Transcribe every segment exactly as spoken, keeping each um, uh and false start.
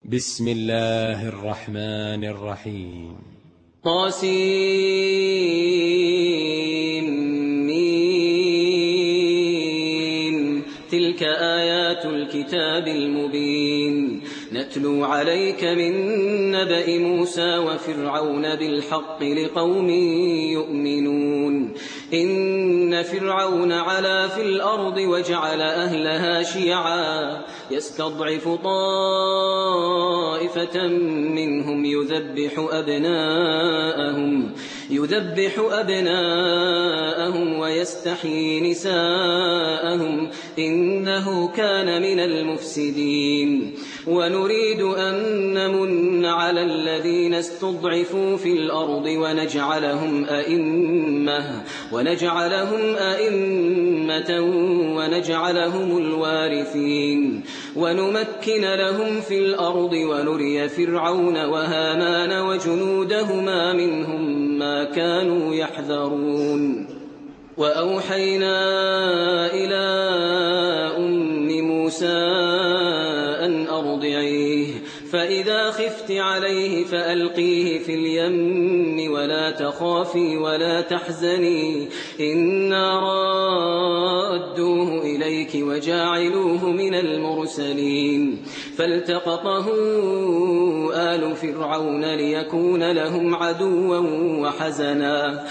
بسم الله الرحمن الرحيم. طاسيم. تلك آيات الكتاب المبين نتلو عليك من نبأ موسى وفرعون بالحق لقوم يؤمنون. إن فرعون علا في الأرض وجعل أهلها شيعا يستضعف طائفة منهم يذبح أبناءهم يذبح أبناءهم ويستحيي نساءهم إنه كان من المفسدين. ونريد أن نمن على الذين استضعفوا في الأرض ونجعلهم أئمة ونجعلهم أئمة ونجعلهم الوارثين ونمكن لهم في الأرض ونري فرعون وهامان وجنودهما منهم ما كانوا يحذرون. وأوحينا إلى أم موسى أن أرضعيه فإذا خفت عليه فألقيه في اليم ولا تخافي ولا تحزني إنا رادوه إليك وجاعلوه من المرسلين. فالتقطه آل فرعون ليكون لهم عدوا وحزنا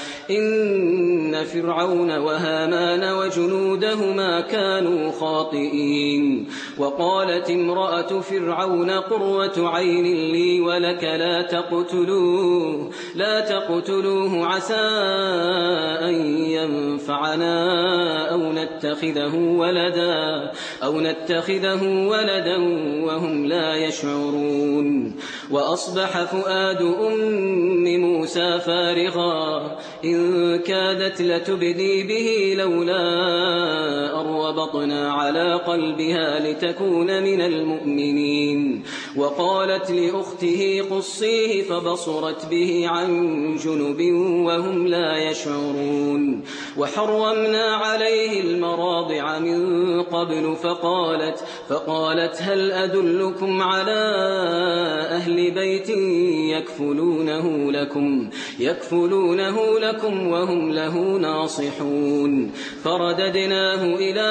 إن فرعون وهامان وجنودهما كانوا خاطئين. وقالت امرأة فرعون قرة عين لي ولك لا تقتلوه لا تقتلوه عسى أن ينفعنا أو نتخذه ولدا أو نتخذه ولدا وهم لا يشعرون. وأصبح فؤاد أم موسى فارغا إن كادت لتبدي به لولا أن ربطنا على قلبها لتكون من المؤمنين. وقالت لأخته قصيه فبصرت به عن جنب وهم لا يشعرون. وحرمنا عليه المراضع من قبل فقالت, فقالت هل أدلكم على أهل بيت يكفلونه لكم, يكفلونه لكم وهم له ناصحون. فرددناه إلى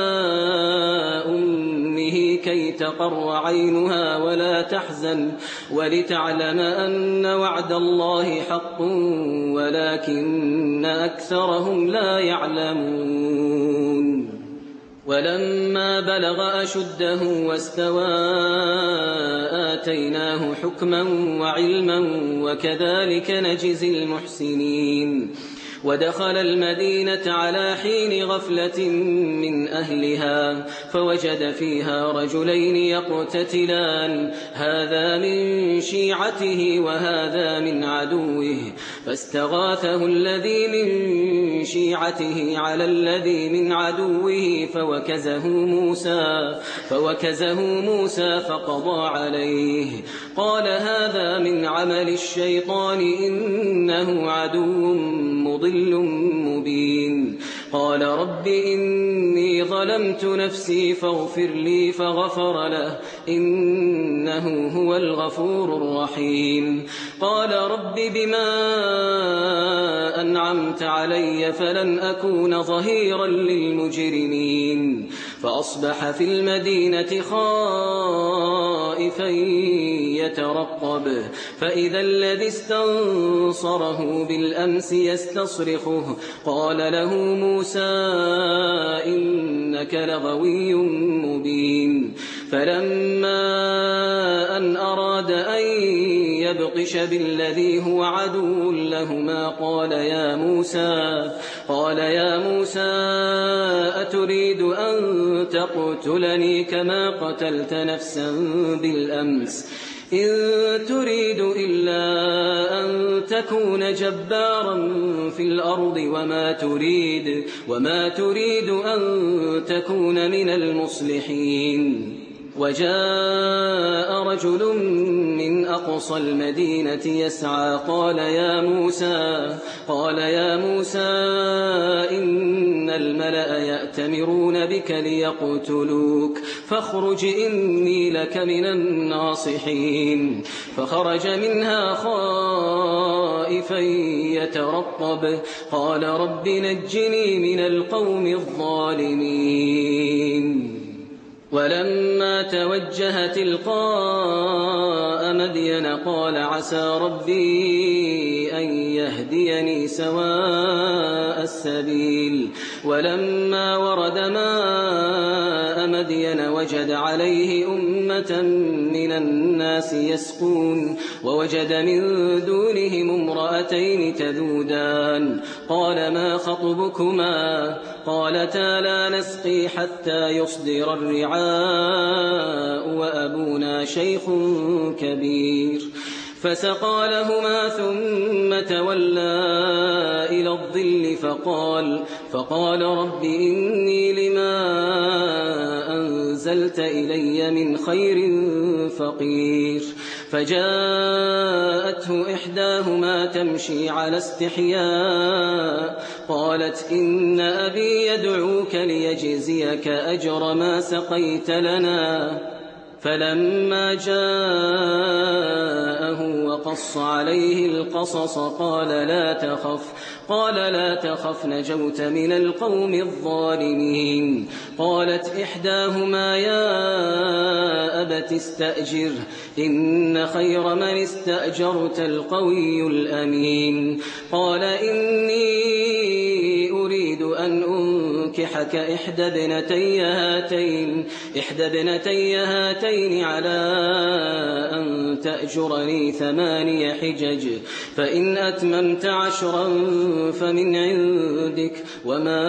أمه كي تقر عينها ولا تحزن ولتعلم أن وعد الله حق ولكن أكثرهم لا يعلمون. ولما بلغ أشده واستوى آتيناه حكما وعلما وكذلك نجزي المحسنين. ودخل المدينة على حين غفلة من أهلها فوجد فيها رجلين يقتتلان هذا من شيعته وهذا من عدوه فاستغاثه الذي من شيعته على الذي من عدوه فوكزه موسى, فوكزه موسى فقضى عليه. قال هذا من عمل الشيطان إنه عدو مضل مبين. قال رب إني ظلمت نفسي فاغفر لي فغفر له إنه هو الغفور الرحيم. قال رب بما أنعمت علي فلن أكون ظهيرا للمجرمين. فأصبح في المدينة خائفا يترقب فإذا الذي استنصره بالأمس يستصرخه قال له موسى إنك لغوي مبين. فلما أن أراد أن يبطش بالذي هو عدو لهما قال يا موسى قال يا موسى أتريد أن تقتلني كما قتلت نفسا بالأمس إن تريد إلا أن تكون جبارا في الأرض وما تريد, وما تريد أن تكون من المصلحين. وجاء رجل من أقصى المدينة يسعى قال يا موسى قال يا موسى إن الملأ يأتمرون بك ليقتلوك فاخرج إني لك من الناصحين فخرج منها خائفا يترقب قال رب نجني من القوم الظالمين ولما توجه تلقاء مدين قال عسى ربي أن يهديني سواء السبيل ولما ورد ماء مدين وجد عليه أمة من الناس يسقون ووجد من دونهم امرأتين تذودان قال ما خطبكما قالتا لا نسقي حتى يصدر الرعاء وأبونا شيخ كبير فسقى لهما ثم تولى إلى الظل فقال فقال رب إني لما أنزلت إلي من خير فقير فجاءته إحداهما تمشي على استحياء قالت إن أبي يدعوك ليجزيك أجر ما سقيت لنا فلما جاءه وقص عليه القصص قال لا تخف قال لا تخف نجوت من القوم الظالمين قالت إحداهما يا أبت استأجر إن خير من استأجرت القوي الأمين قال إني أريد أن أنكحك إحدى ابنتي هاتين إحدى ابنتي هاتين على أن تأجرني ثماني حجج فإن أتممت عشرا فمن عندك وما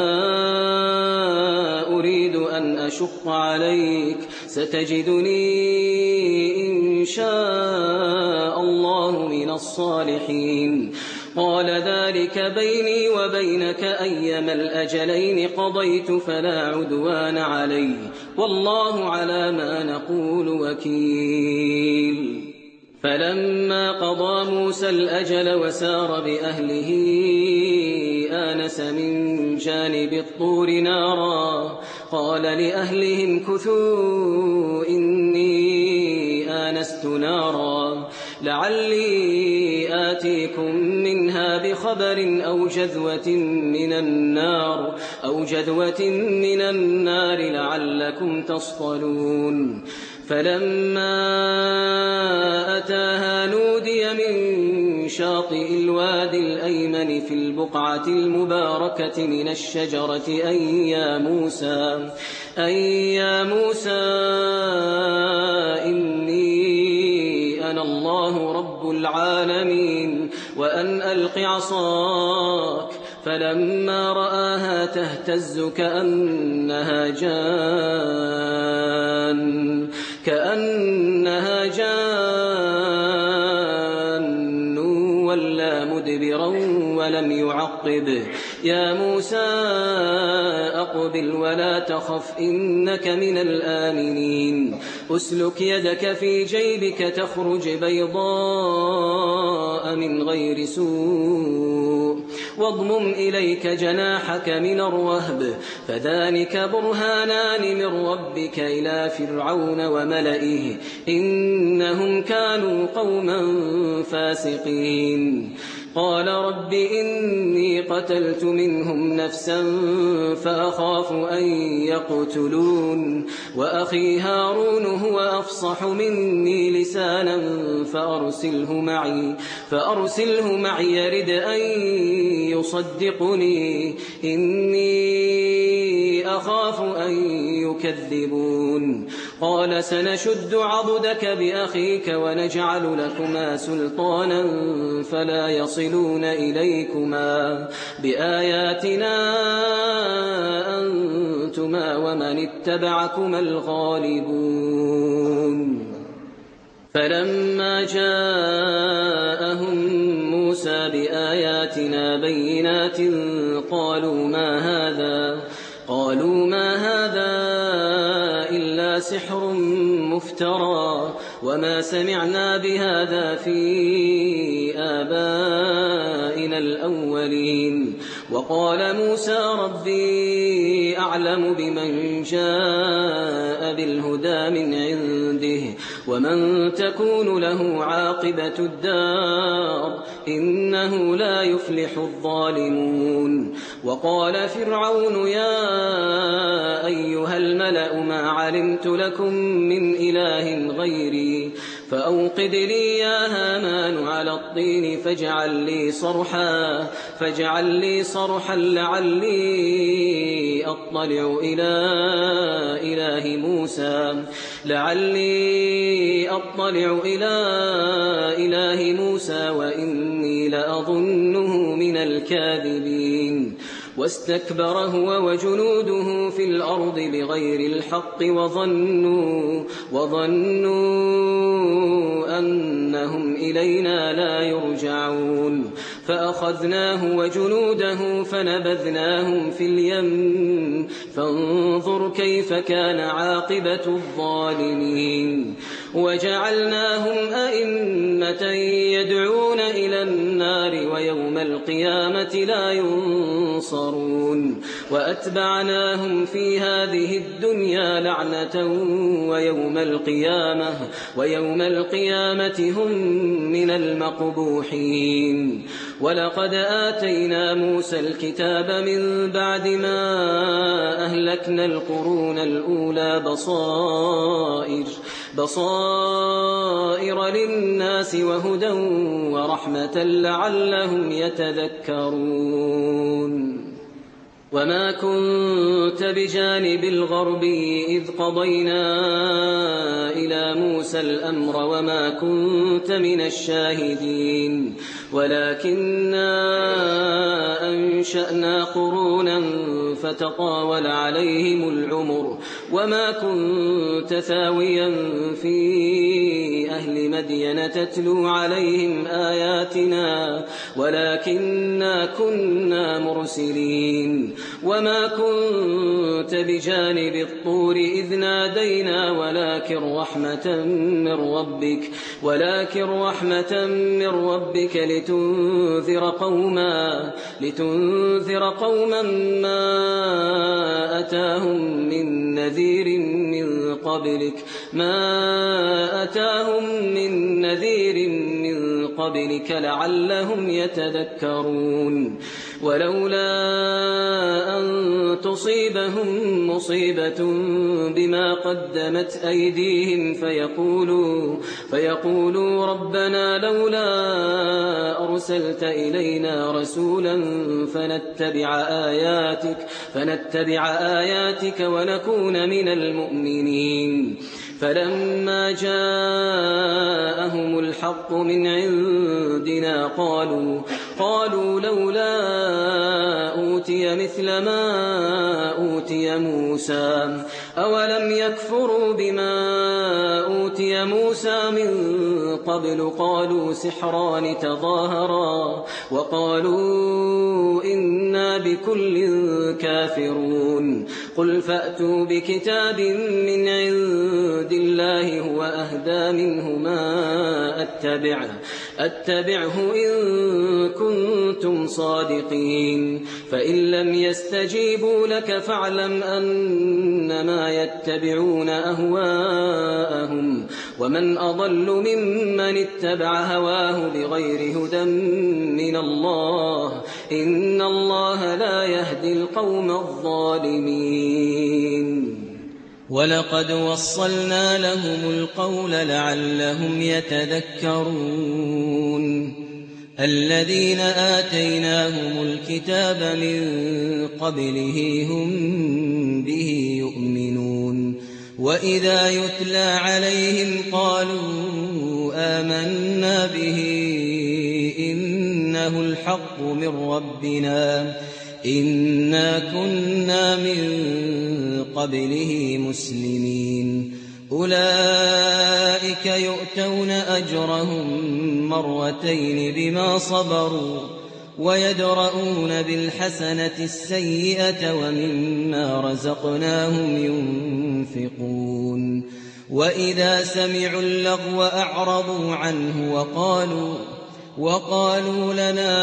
أريد أن أشق عليك ستجدني إن شاء الله من الصالحين قال ذلك بيني وبينك أيما الأجلين قضيت فلا عدوان علي والله على ما نقول وكيل فلما قضى موسى الأجل وسار بأهله آنس من جانب الطور نارا قال لأهلهم كثوا إني آنست نارا لعلي آتيكم منها بخبر أو جذوة من النار أو جذوة من النار لعلكم تصطلون فلما أتاها نودي من شاطئ الوادي الأيمن في البقعة المباركة من الشجرة أي يا موسى أي يا موسى إني أنا الله رب العالمين وأن ألق عصاك فلما رآها تهتز كأنها جان كأنها جان ولا مدبرا ولم يعقب يا موسى أقبل ولا تخف إنك من الآمنين أسلك يدك في جيبك تخرج بيضاء من غير سوء واضمم إليك جناحك من الرهب فذلك برهانان من ربك إلى فرعون وملئه إنهم كانوا قوما فاسقين قال رب إني قتلت منهم نفسا فأخاف أن يقتلون وأخي هارون هو أفصح مني لسانا فأرسله معي فأرسله معي يرد أن يصدقني إني أخاف أن يكذبون قال سنشد عضدك بأخيك ونجعل لكما سلطانا فلا يصلون إليكما بآياتنا أنتما ومن اتبعكما الغالبون فلما جاءهم موسى بآياتنا بينات قالوا ما هذا قالوا ما هذا إلا سحر مفترى وما سمعنا بهذا في آبائنا الأولين. وقال موسى ربي أعلم بمن جاء بالهدى من عنده ومن تكون له عاقبة الدار إنه لا يفلح الظالمون. وقال فرعون يا أيها الملأ ما علمت لكم من إله غيري فأوقد لي يا هامان على الطين فاجعل لي صرحا فاجعل لي صرحا لعلي أطلع إلى إله موسى لعلي أطلع إلى إله موسى وإني لأظنه من الكاذبين. واستكبر هو وجنوده في الأرض بغير الحق وظنوا, وظنوا أنهم إلينا لا يرجعون فأخذناه وجنوده فنبذناهم في اليم فانظر كيف كان عاقبة الظالمين. وجعلناهم أئمة يدعون إلى النار ويوم القيامة لا ينصرون وأتبعناهم في هذه الدنيا لعنة ويوم القيامة, ويوم القيامة هم من المقبوحين. ولقد آتينا موسى الكتاب من بعد ما أهلكنا القرون الأولى بصائر, بصائر للناس وهدى ورحمة لعلهم يتذكرون. وما كنت بجانب الغربي إذ قضينا إلى موسى الأمر وما كنت من الشاهدين ولكننا أنشأنا قرونا فتطاول عليهم العمر وما كنت ثاويا في أهل مدين تتلو عليهم آياتنا ولكننا كنا مرسلين. وما كنت بجانب الطور إذ نادينا ولكن رحمة من ربك ولكن رحمة من ربك لتنذر قوما لتنذر قوما ما أتاهم من نذير من قبلك ما أتاهم من نذير من قبلك لعلهم يتذكرون. ولولا أن تصيبهم مصيبة بما قدمت أيديهم فيقولوا, فيقولوا ربنا لولا أرسلت إلينا رسولا فنتبع آياتك, فنتبع آياتك ونكون من المؤمنين. فلما جاءهم الحق من عندنا قالوا, قالوا لولا أوتي مثل ما أوتي موسى أولم يكفروا بما أوتي موسى من قبل قالوا سحران تظاهرا وقالوا إنا بكل كافرون. قل فأتوا بكتاب من عند الله هو أهدى منهما أتبعه, أتبعه إن كنتم صادقين. فإن لم يستجيبوا لك فاعلم أنما يتبعون أهواءهم ومن أضل ممن اتبع هواه بغير هدى من الله إن الله لا يهدي القوم الظالمين. ولقد وصلنا لهم القول لعلهم يتذكرون. الذين آتيناهم الكتاب من قبله هم به يؤمنون وإذا يتلى عليهم قالوا آمنا به إنه الحق من ربنا إنا كنا من قبله مسلمين. أولئك يؤتون أجرهم مرتين بما صبروا ويدرؤون بالحسنة السيئة ومما رزقناهم ينفقون. وإذا سمعوا اللغو أعرضوا عنه وقالوا وقالوا لنا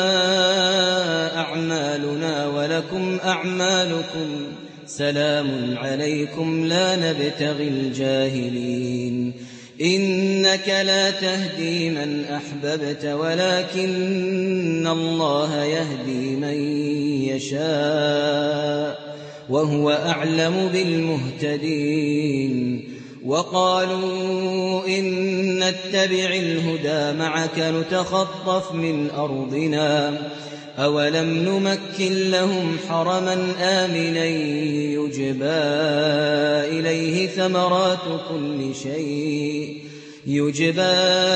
أعمالنا ولكم أعمالكم سلام عليكم لا نبتغي الجاهلين إنك لا تهدي من أحببت ولكن الله يهدي من يشاء وهو أعلم بالمهتدين وقالوا إن نتبع الهدى معك نتخطف من أرضنا أولم نمكن لهم حرما آمنا يجبى إليه ثمرات كل شيء يجبى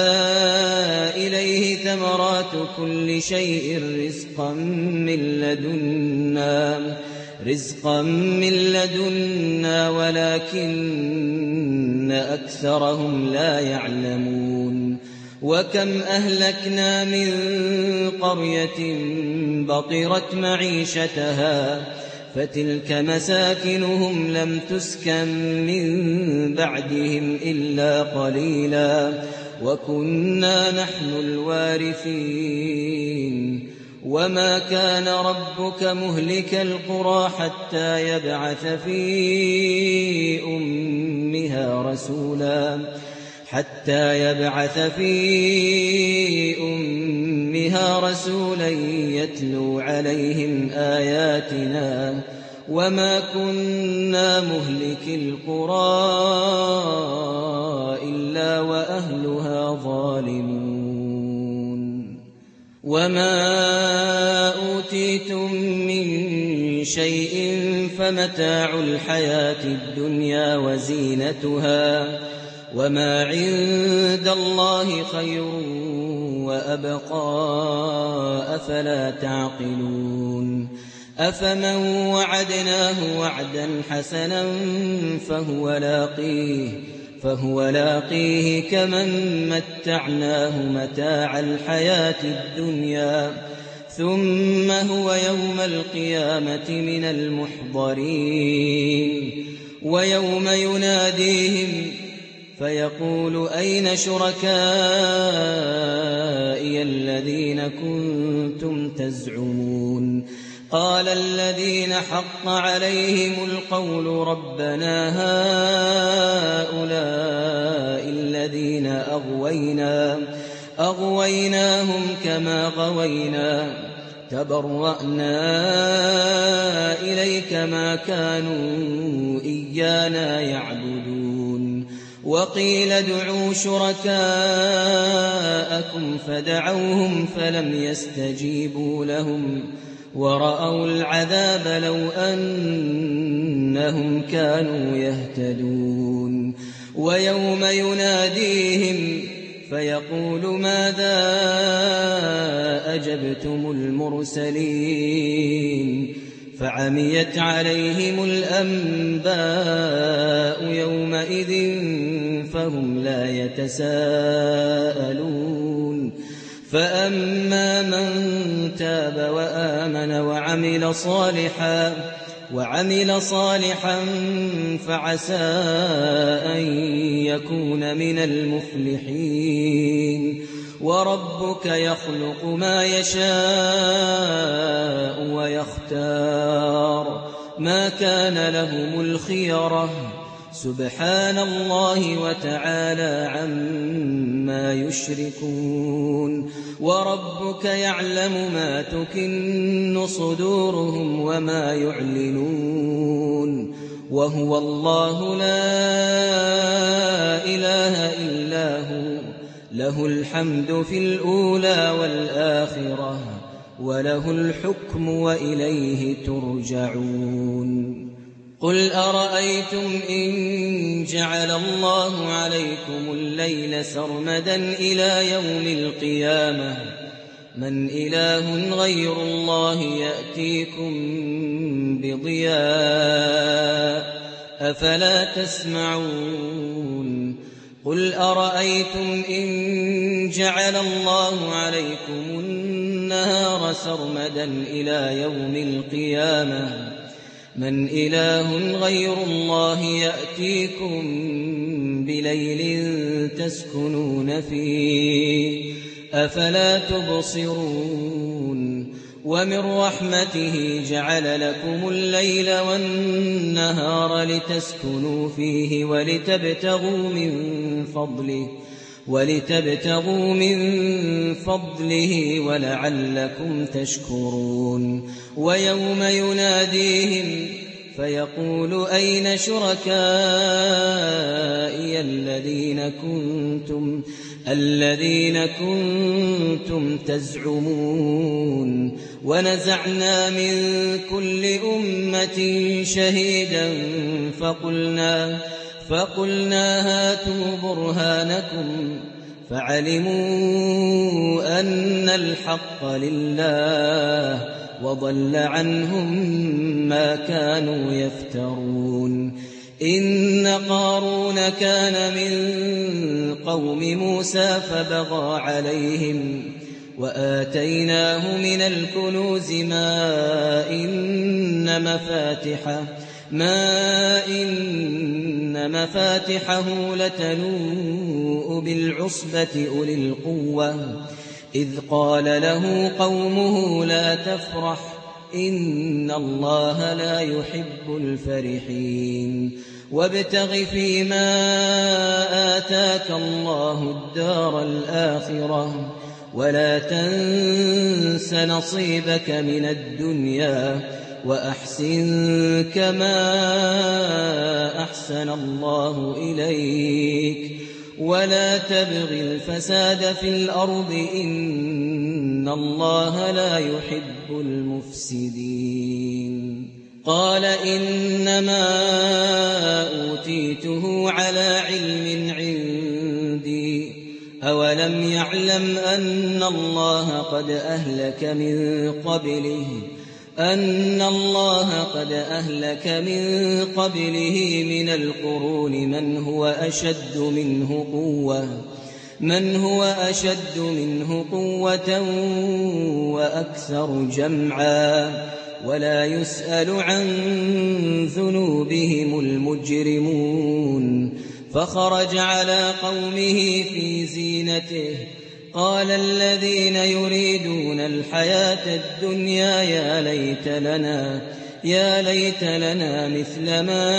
إليه ثمرات كل شيء رزقا من لدنا رزقا من لدنا ولكن أكثرهم لا يعلمون وكم أهلكنا من قرية بطرت معيشتها فتلك مساكنهم لم تسكن من بعدهم إلا قليلا وكنا نحن الوارثين وما كان ربك مهلك القرى حتى يبعث في أمها رسولا حتى يبعث في أمها رسولا يتلو عليهم آياتنا وما كنا مهلك القرى إلا وأهلها ظالمون وما أوتيتم من شيء فمتاع الحياة الدنيا وزينتها وما عند الله خير وأبقى أفلا تعقلون أفمن وعدناه وعدا حسنا فهو لاقيه فهو لاقيه كمن متعناه متاع الحياة الدنيا ثم هو يوم القيامة من المحضرين ويوم يناديهم فيقول أين شركائي الذين كنتم تزعمون قال الذين حق عليهم القول ربنا هؤلاء إليك أغوينا أغويناهم كما غوينا تبرأنا إليك ما كانوا إيانا يعبدون وقيل ادعوا شركاءكم فدعوهم فلم يستجيبوا لهم ورأوا العذاب لو أنهم كانوا يهتدون ويوم يناديهم فيقول ماذا أجبتم المرسلين فعميت عليهم الأنباء يومئذ فهم لا يتساءلون فأما من تاب وآمن وعمل صالحا وعمل صالحا فعسى أن يكون من المفلحين وربك يخلق ما يشاء ويختار ما كان لهم الخيرة سبحان الله وتعالى عما يشركون وربك يعلم ما تكن صدورهم وما يعلنون وهو الله لا إله إلا هو له الحمد في الأولى والآخرة وله الحكم وإليه ترجعون قل أرأيتم إن جعل الله عليكم الليل سرمدا إلى يوم القيامة من إله غير الله يأتيكم بضياء أفلا تسمعون قل أرأيتم إن جعل الله عليكم النهار سرمدا إلى يوم القيامة من إله غير الله يأتيكم بليل تسكنون فيه أفلا تبصرون ومن رحمته جعل لكم الليل والنهار لتسكنوا فيه ولتبتغوا من فضله ولتبتغوا من فضله ولعلكم تشكرون ويوم يناديهم فيقول أين شركائي الذين كنتم الذين كنتم تزعمون ونزعنا من كل أمة شهيدا فقلنا فقلنا هاتوا برهانكم فعلموا أن الحق لله وضل عنهم ما كانوا يفترون إن قارون كان من قوم موسى فبغى عليهم وآتيناه من الكنوز ما إن مفاتحه ما إن مفاتحه لتنوء بالعصبة أولي القوة إذ قال له قومه لا تفرح إن الله لا يحب الفرحين وابتغ فيما آتاك الله الدار الآخرة ولا تنس نصيبك من الدنيا وأحسن كما أحسن الله إليك ولا تبغ الفساد في الأرض إن الله لا يحب المفسدين قال إنما أوتيته على علم عندي أولم يعلم أن الله قد أهلك من قبله أن الله قد أهلك من قبله من القرون من هو أشد منه قوة من هو أشد منه قوة وأكثر جمعا ولا يسأل عن ذنوبهم المجرمون فخرج على قومه في زينته قال الذين يريدون الحياة الدنيا يا ليت لنا يا ليت لنا مثل ما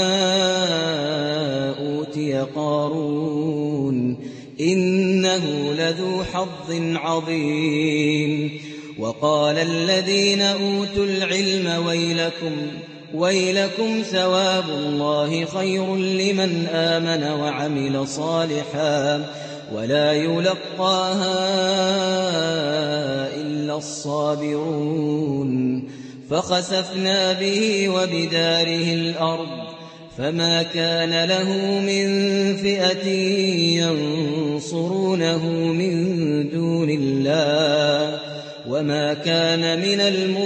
أوتي قارون إنه لذو حظ عظيم وقال الذين أوتوا العلم ويلكم ويلكم ثواب الله خير لمن آمن وعمل صالحا ولا يلقاها إلا الصابرون فخسفنا به وبداره الأرض فما كان له من فئة ينصرونه من دون الله وما كان من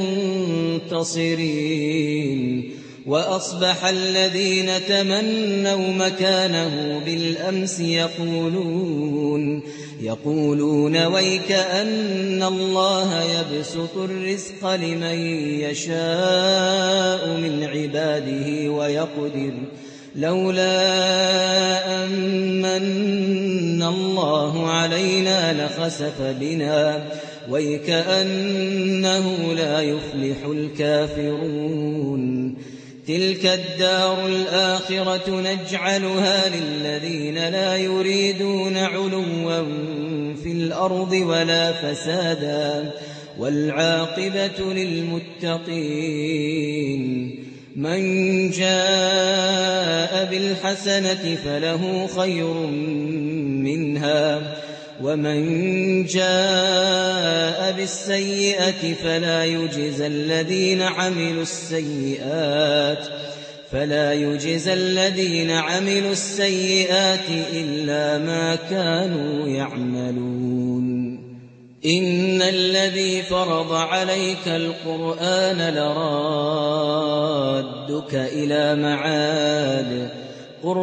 المنتصرين وأصبح الذين تمنوا مكانه بالأمس يقولون يقولون ويك أن الله يبسط الرزق لمن يشاء من عباده ويقدر لولا أمن الله علينا لخسف بنا ويكأنه لا يفلح الكافرون تلك الدار الآخرة نجعلها للذين لا يريدون علوا في الأرض ولا فسادا والعاقبة للمتقين من جاء بالحسنة فله خير منها ومن جاء بالسيئة فلا يجزى الذين عملوا السيئات فلا يجزى الذين عملوا السيئات إلا ما كانوا يعملون إن الذي فرض عليك القرآن لرادك إلى معاد قل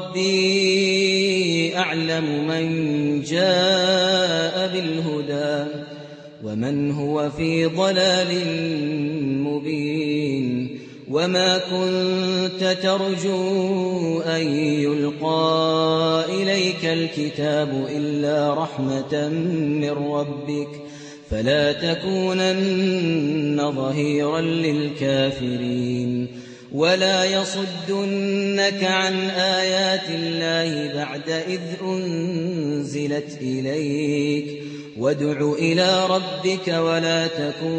ربي أعلم من جاء بالهدى ومن هو في ضلال مبين وما كنت ترجو أن يلقى إليك الكتاب إلا رحمة من ربك فلا تكونن ظهيرا للكافرين ولا يصدنك عن آيات الله بعد إذ أنزلت إليك وادع إلى ربك ولا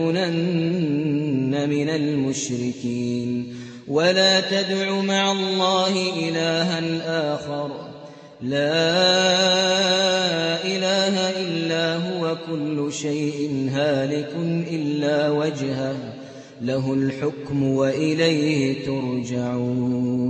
تكونن من المشركين ولا تدع مع الله إلها آخر لا إله إلا هو كل شيء هالك إلا وجهه له الحكم وإليه ترجعون